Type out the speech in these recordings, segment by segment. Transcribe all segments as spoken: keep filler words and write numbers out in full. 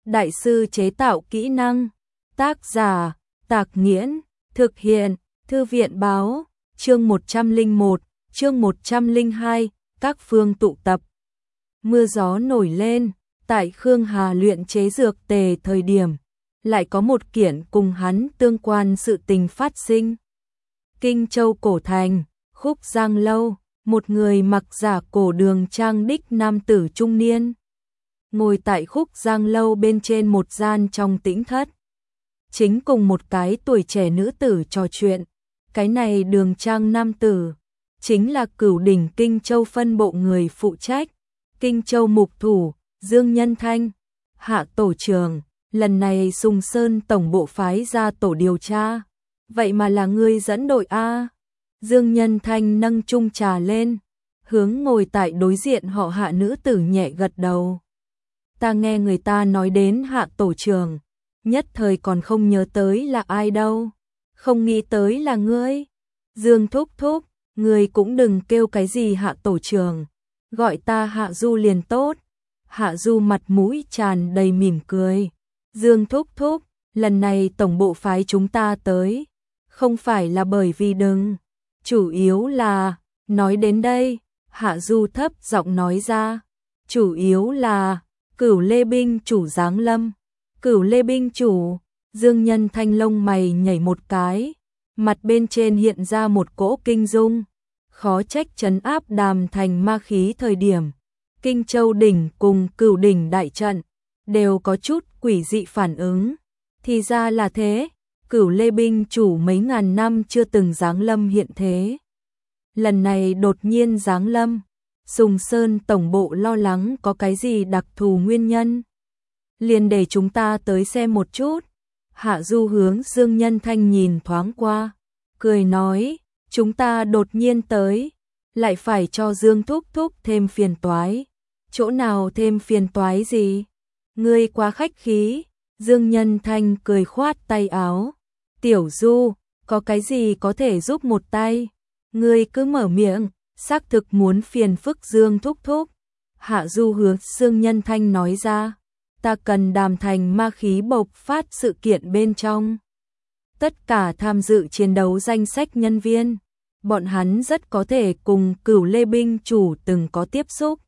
đại sư chế tạo kỹ năng. Tác giả, Tạc Nghiễn, thực hiện, Thư viện báo, chương một trăm lẻ một, chương một trăm lẻ hai, các phương tụ tập. Mưa gió nổi lên, tại Khương Hà luyện chế dược tề thời điểm, lại có một kiện cùng hắn tương quan sự tình phát sinh. Kinh Châu cổ thành, Khúc Giang lâu, một người mặc giả cổ đường trang đích nam tử trung niên, ngồi tại Khúc Giang lâu bên trên một gian trong tĩnh thất, chính cùng một cái tuổi trẻ nữ tử trò chuyện. Cái này đường trang nam tử chính là Cửu Đỉnh Kinh Châu phân bộ người phụ trách, Kinh Châu mục thủ, Dương Nhân Thanh. Hạ tổ trưởng, lần này Sùng Sơn tổng bộ phái ra tổ điều tra, vậy mà là ngươi dẫn đội a? Dương Nhân Thanh nâng chung trà lên, hướng ngồi tại đối diện họ Hạ nữ tử nhẹ gật đầu. Ta nghe người ta nói đến Hạ tổ trưởng, nhất thời còn không nhớ tới là ai đâu, không nghĩ tới là ngươi. Dương thúc thúc, ngươi cũng đừng kêu cái gì Hạ tổ trưởng, gọi ta Hạ Du liền tốt. Hạ Du mặt mũi tràn đầy mỉm cười. Dương thúc thúc, lần này tổng bộ phái chúng ta tới, không phải là bởi vì đừng, chủ yếu là, nói đến đây, Hạ Du thấp giọng nói ra, chủ yếu là, Cửu Lê binh chủ giáng lâm. Cửu Lê binh chủ, Dương Nhân Thanh lông mày nhảy một cái, mặt bên trên hiện ra một cỗ kinh dung, khó trách trấn áp Đàm Thành ma khí thời điểm, Kinh Châu đỉnh cùng Cửu đỉnh đại trận đều có chút quỷ dị phản ứng. Thì ra là thế, Cửu Lê binh chủ mấy ngàn năm chưa từng giáng lâm hiện thế, lần này đột nhiên giáng lâm, Sùng Sơn tổng bộ lo lắng có cái gì đặc thù nguyên nhân, liền để chúng ta tới xem một chút. Hạ Du hướng Dương Nhân Thanh nhìn thoáng qua, cười nói, chúng ta đột nhiên tới, lại phải cho Dương thúc thúc thêm phiền toái. Chỗ nào thêm phiền toái gì? Ngươi quá khách khí. Dương Nhân Thanh cười khoát tay áo. Tiểu Du, có cái gì có thể giúp một tay? Ngươi cứ mở miệng, xác thực muốn phiền phức Dương thúc thúc. Hạ Du hướng Dương Nhân Thanh nói ra, ta cần Đàm Thành ma khí bộc phát sự kiện bên trong. Tất cả tham dự chiến đấu danh sách nhân viên, bọn hắn rất có thể cùng Cửu Lê binh chủ từng có tiếp xúc.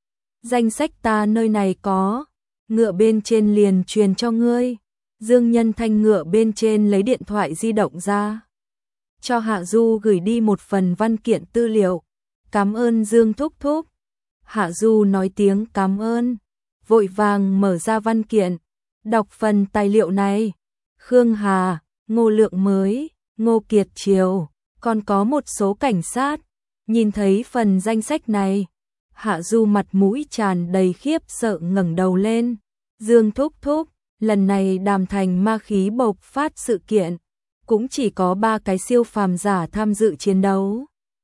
Danh sách ta nơi này có, ngựa bên trên liền truyền cho ngươi. Dương Nhân Thanh ngựa bên trên lấy điện thoại di động ra, cho Hạ Du gửi đi một phần văn kiện tư liệu. Cảm ơn Dương thúc thúc. Hạ Du nói tiếng cảm ơn, vội vàng mở ra văn kiện, đọc phần tài liệu này. Khương Hà, Ngô Lượng mới, Ngô Kiệt Triều, còn có một số cảnh sát. Nhìn thấy phần danh sách này, Hạ Du mặt mũi tràn đầy khiếp sợ ngẩng đầu lên. Dương thúc thúc, lần này Đàm Thành ma khí bộc phát sự kiện, cũng chỉ có ba cái siêu phàm giả tham dự chiến đấu.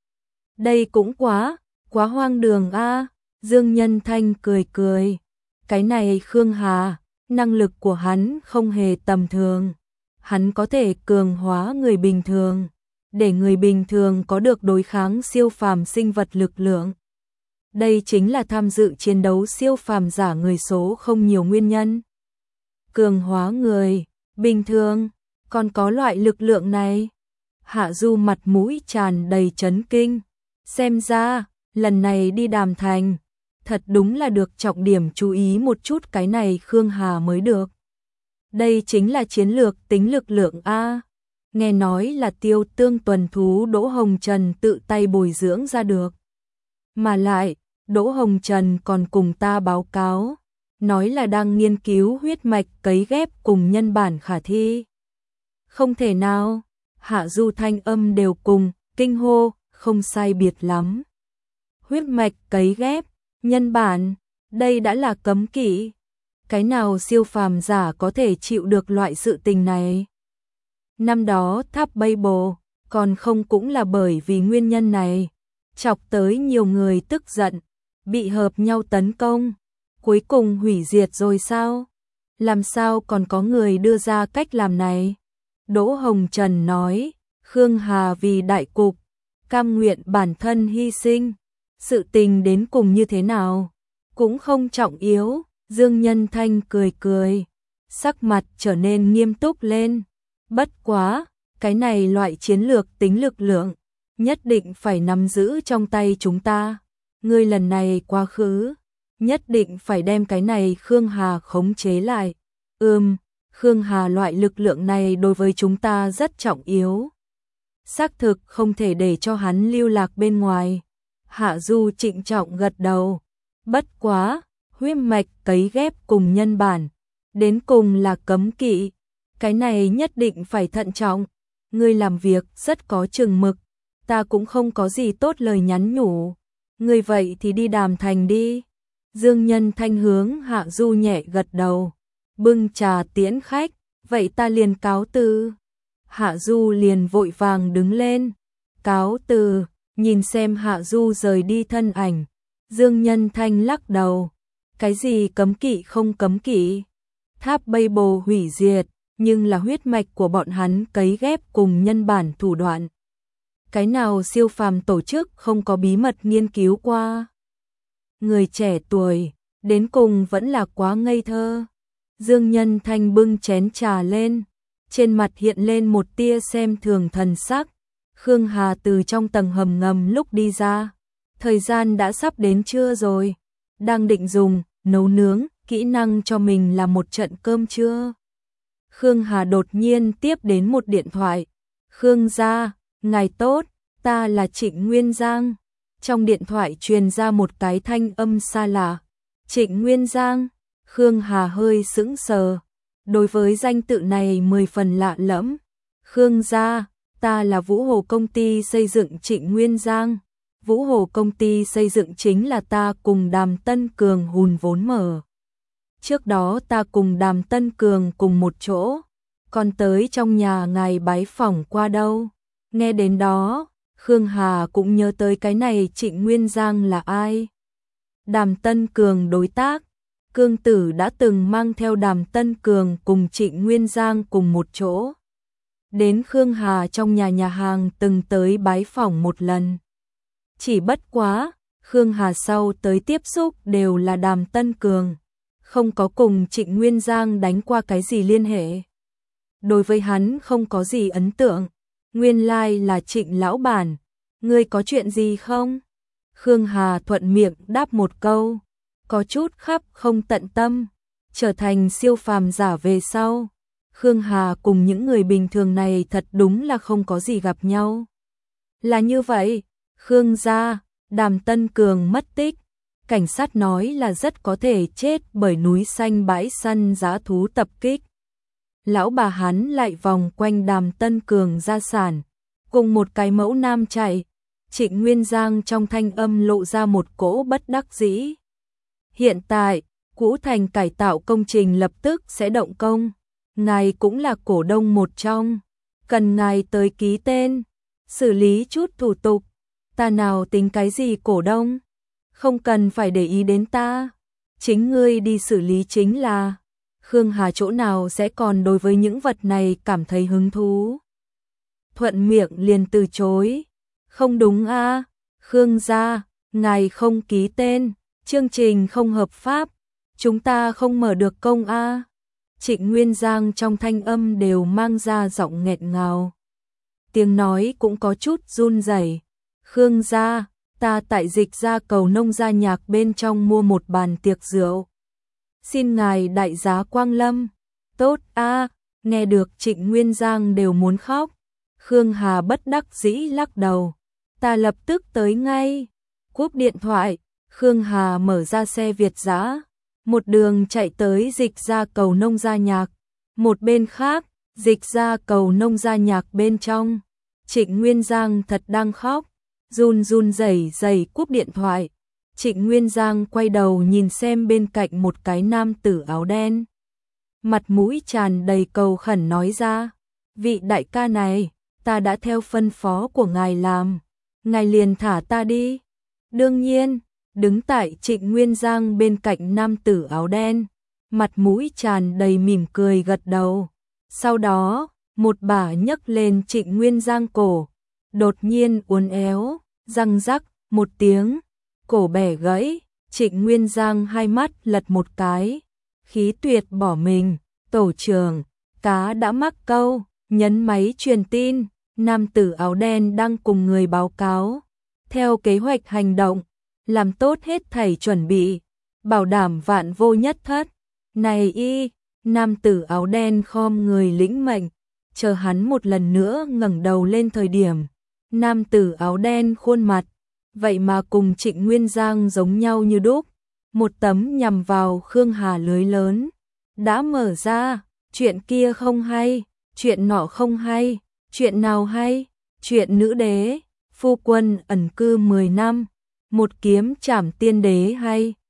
Đây cũng quá, quá hoang đường a. Dương Nhân Thanh cười cười. Cái này Khương Hà, năng lực của hắn không hề tầm thường. Hắn có thể cường hóa người bình thường, để người bình thường có được đối kháng siêu phàm sinh vật lực lượng. Đây chính là tham dự chiến đấu siêu phàm giả người số không nhiều nguyên nhân. Cường hóa người bình thường, còn có loại lực lượng này. Hạ Du mặt mũi tràn đầy chấn kinh. Xem ra, lần này đi Đàm Thành, thật đúng là được trọng điểm chú ý một chút cái này Khương Hà mới được. Đây chính là chiến lược tính lực lượng a. Nghe nói là Tiêu Tương tuần thú Đỗ Hồng Trần tự tay bồi dưỡng ra được. Mà lại, Đỗ Hồng Trần còn cùng ta báo cáo, nói là đang nghiên cứu huyết mạch cấy ghép cùng nhân bản khả thi. Không thể nào, Hạ Du thanh âm đều cùng, kinh hô, không sai biệt lắm. Huyết mạch cấy ghép, nhân bản, đây đã là cấm kỵ. Cái nào siêu phàm giả có thể chịu được loại sự tình này? Năm đó Tháp Bay Bồ, còn không cũng là bởi vì nguyên nhân này, chọc tới nhiều người tức giận, bị hợp nhau tấn công, cuối cùng hủy diệt rồi sao? Làm sao còn có người đưa ra cách làm này? Đỗ Hồng Trần nói, Khương Hà vì đại cục, cam nguyện bản thân hy sinh, sự tình đến cùng như thế nào, cũng không trọng yếu, Dương Nhân Thanh cười cười, sắc mặt trở nên nghiêm túc lên. Bất quá, cái này loại chiến lược tính lực lượng, nhất định phải nắm giữ trong tay chúng ta. Ngươi lần này quá khứ, nhất định phải đem cái này Khương Hà khống chế lại. Ừm, Khương Hà loại lực lượng này đối với chúng ta rất trọng yếu. Xác thực không thể để cho hắn lưu lạc bên ngoài. Hạ Du trịnh trọng gật đầu. Bất quá, huyết mạch cấy ghép cùng nhân bản, đến cùng là cấm kỵ. Cái này nhất định phải thận trọng. Ngươi làm việc rất có chừng mực, ta cũng không có gì tốt lời nhắn nhủ. Ngươi vậy thì đi Đàm Thành đi. Dương Nhân Thanh hướng Hạ Du nhẹ gật đầu, bưng trà tiễn khách, vậy ta liền cáo từ. Hạ Du liền vội vàng đứng lên, cáo từ. Nhìn xem Hạ Du rời đi thân ảnh, Dương Nhân Thanh lắc đầu, cái gì cấm kỵ không cấm kỵ, tháp Bây Bồ hủy diệt, nhưng là huyết mạch của bọn hắn cấy ghép cùng nhân bản thủ đoạn. Cái nào siêu phàm tổ chức không có bí mật nghiên cứu qua? Người trẻ tuổi, đến cùng vẫn là quá ngây thơ. Dương Nhân Thanh bưng chén trà lên, trên mặt hiện lên một tia xem thường thần sắc. Khương Hà từ trong tầng hầm ngầm lúc đi ra, thời gian đã sắp đến trưa rồi, đang định dùng, nấu nướng, kỹ năng cho mình làm một trận cơm trưa. Khương Hà đột nhiên tiếp đến một điện thoại. Khương gia, ngài tốt, ta là Trịnh Nguyên Giang. Trong điện thoại truyền ra một cái thanh âm xa lạ. Trịnh Nguyên Giang, Khương Hà hơi sững sờ. Đối với danh tự này mười phần lạ lẫm. Khương gia, ta là Vũ Hồ công ty xây dựng Trịnh Nguyên Giang. Vũ Hồ công ty xây dựng chính là ta cùng Đàm Tân Cường hùn vốn mở. Trước đó ta cùng Đàm Tân Cường cùng một chỗ, còn tới trong nhà ngài bái phỏng qua đâu. Nghe đến đó, Khương Hà cũng nhớ tới cái này Trịnh Nguyên Giang là ai. Đàm Tân Cường đối tác, Cương Tử đã từng mang theo Đàm Tân Cường cùng Trịnh Nguyên Giang cùng một chỗ. Đến Khương Hà trong nhà nhà hàng từng tới bái phỏng một lần. Chỉ bất quá, Khương Hà sau tới tiếp xúc đều là Đàm Tân Cường, không có cùng Trịnh Nguyên Giang đánh qua cái gì liên hệ. Đối với hắn không có gì ấn tượng, nguyên lai like là Trịnh lão bản, ngươi có chuyện gì không? Khương Hà thuận miệng đáp một câu, có chút khắp không tận tâm, trở thành siêu phàm giả về sau. Khương Hà cùng những người bình thường này thật đúng là không có gì gặp nhau. Là như vậy, Khương gia, Đàm Tân Cường mất tích, cảnh sát nói là rất có thể chết bởi núi xanh bãi săn dã thú tập kích. Lão bà hắn lại vòng quanh Đàm Tân Cường gia sản, cùng một cái mẫu nam chạy. Trịnh Nguyên Giang trong thanh âm lộ ra một cỗ bất đắc dĩ. Hiện tại, Cũ Thành cải tạo công trình lập tức sẽ động công. Ngài cũng là cổ đông một trong, cần ngài tới ký tên, xử lý chút thủ tục. Ta nào tính cái gì cổ đông, không cần phải để ý đến ta, chính ngươi đi xử lý chính là. Khương Hà chỗ nào sẽ còn đối với những vật này cảm thấy hứng thú. Thuận miệng liền từ chối. Không đúng a, à? Khương gia, ngài không ký tên, chương trình không hợp pháp, chúng ta không mở được công a. À? Trịnh Nguyên Giang trong thanh âm đều mang ra giọng nghẹt ngào. Tiếng nói cũng có chút run rẩy. Khương gia, ta tại Dịch Gia Cầu Nông Gia Nhạc bên trong mua một bàn tiệc rượu. Xin ngài đại giá quang lâm. Tốt a, à, nghe được Trịnh Nguyên Giang đều muốn khóc. Khương Hà bất đắc dĩ lắc đầu. Ta lập tức tới ngay. Cúp điện thoại, Khương Hà mở ra xe Việt dã, một đường chạy tới Dịch Gia Cầu Nông Gia Nhạc. Một bên khác, Dịch Gia Cầu Nông Gia Nhạc bên trong, Trịnh Nguyên Giang thật đang khóc, run run rẩy rẩy cúp điện thoại. Trịnh Nguyên Giang quay đầu nhìn xem bên cạnh một cái nam tử áo đen. Mặt mũi tràn đầy cầu khẩn nói ra, vị đại ca này, ta đã theo phân phó của ngài làm, ngài liền thả ta đi. Đương nhiên, đứng tại Trịnh Nguyên Giang bên cạnh nam tử áo đen, mặt mũi tràn đầy mỉm cười gật đầu. Sau đó, một bả nhấc lên Trịnh Nguyên Giang cổ, đột nhiên uốn éo, răng rắc một tiếng, cổ bẻ gãy, Trịnh Nguyên Giang hai mắt lật một cái, khí tuyệt bỏ mình, tổ trưởng, cá đã mắc câu, nhấn máy truyền tin, nam tử áo đen đang cùng người báo cáo. Theo kế hoạch hành động, làm tốt hết thảy chuẩn bị, bảo đảm vạn vô nhất thất. Này y, nam tử áo đen khom người lĩnh mệnh, chờ hắn một lần nữa ngẩng đầu lên thời điểm. Nam tử áo đen khuôn mặt, vậy mà cùng Trịnh Nguyên Giang giống nhau như đúc, một tấm nhằm vào Khương Hà lưới lớn. Đã mở ra, chuyện kia không hay, chuyện nọ không hay, chuyện nào hay, chuyện nữ đế, phu quân ẩn cư mười năm, một kiếm trảm tiên đế hay.